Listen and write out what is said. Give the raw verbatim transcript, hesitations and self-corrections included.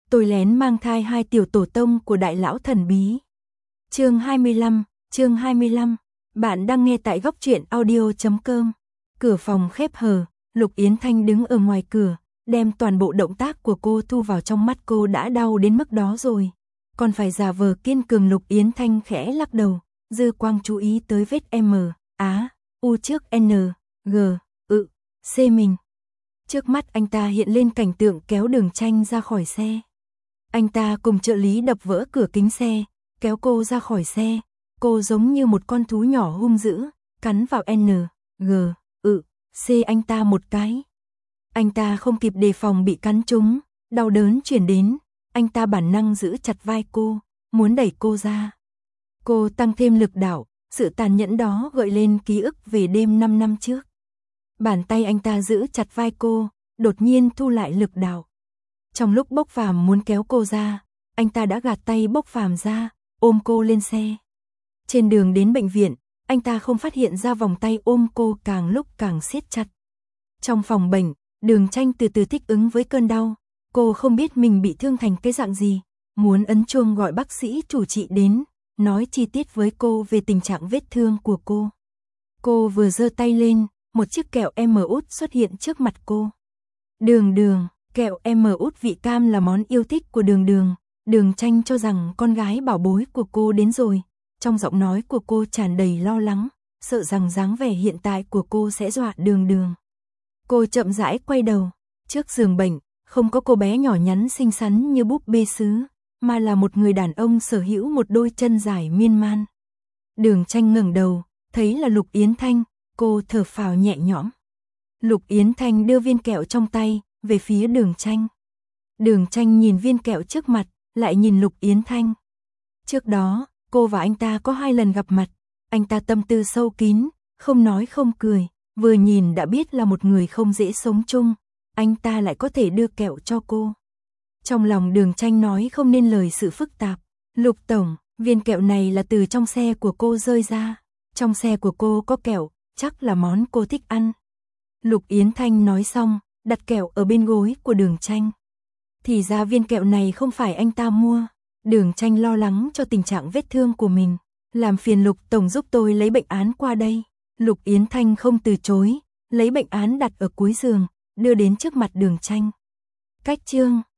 tôi lén mang thai hai tiểu tổ tông của đại lão thần bí. Chương hai mươi lăm, chương hai mươi lăm. Bạn đang nghe tại góc truyện audio chấm com. Cửa phòng khép hờ, Lục Yến Thanh đứng ở ngoài cửa, đem toàn bộ động tác của cô thu vào trong mắt. Cô đã đau đến mức đó rồi, còn phải giả vờ kiên cường. Lục Yến Thanh khẽ lắc đầu, dư quang chú ý tới vết M, Á, U trước N, G, ự, C mình. Trước mắt anh ta hiện lên cảnh tượng kéo Đường Tranh ra khỏi xe. Anh ta cùng trợ lý đập vỡ cửa kính xe, kéo cô ra khỏi xe. Cô giống như một con thú nhỏ hung dữ, cắn vào N, G, ự, C anh ta một cái. Anh ta không kịp đề phòng bị cắn trúng, đau đớn truyền đến. Anh ta bản năng giữ chặt vai cô, muốn đẩy cô ra. Cô tăng thêm lực đạo, sự tàn nhẫn đó gợi lên ký ức về đêm năm năm trước. Bàn tay anh ta giữ chặt vai cô, đột nhiên thu lại lực đạo. Trong lúc Bốc Phàm muốn kéo cô ra, anh ta đã gạt tay Bốc Phàm ra, ôm cô lên xe. Trên đường đến bệnh viện, anh ta không phát hiện ra vòng tay ôm cô càng lúc càng siết chặt. Trong phòng bệnh, Đường Tranh từ từ thích ứng với cơn đau. Cô không biết mình bị thương thành cái dạng gì, muốn ấn chuông gọi bác sĩ chủ trị đến, nói chi tiết với cô về tình trạng vết thương của cô. Cô vừa giơ tay lên, một chiếc kẹo em út xuất hiện trước mặt cô. Đường Đường, kẹo em út vị cam là món yêu thích của Đường Đường. Đường Tranh cho rằng con gái bảo bối của cô đến rồi. Trong giọng nói của cô tràn đầy lo lắng, sợ rằng dáng vẻ hiện tại của cô sẽ dọa Đường Đường. Cô chậm rãi quay đầu, trước giường bệnh, không có cô bé nhỏ nhắn xinh xắn như búp bê sứ, mà là một người đàn ông sở hữu một đôi chân dài miên man. Đường Tranh ngẩng đầu, thấy là Lục Yến Thanh, cô thở phào nhẹ nhõm. Lục Yến Thanh đưa viên kẹo trong tay, về phía Đường Tranh. Đường Tranh nhìn viên kẹo trước mặt, lại nhìn Lục Yến Thanh. Trước đó, cô và anh ta có hai lần gặp mặt, anh ta tâm tư sâu kín, không nói không cười, vừa nhìn đã biết là một người không dễ sống chung, anh ta lại có thể đưa kẹo cho cô. Trong lòng Đường Tranh nói không nên lời sự phức tạp. Lục tổng, viên kẹo này là từ trong xe của cô rơi ra, trong xe của cô có kẹo, chắc là món cô thích ăn. Lục Yến Thanh nói xong, đặt kẹo ở bên gối của Đường Tranh. Thì ra viên kẹo này không phải anh ta mua. Đường Tranh lo lắng cho tình trạng vết thương của mình. Làm phiền Lục tổng giúp tôi lấy bệnh án qua đây. Lục Yến Thanh không từ chối, lấy bệnh án đặt ở cuối giường, đưa đến trước mặt Đường Tranh. Cách chương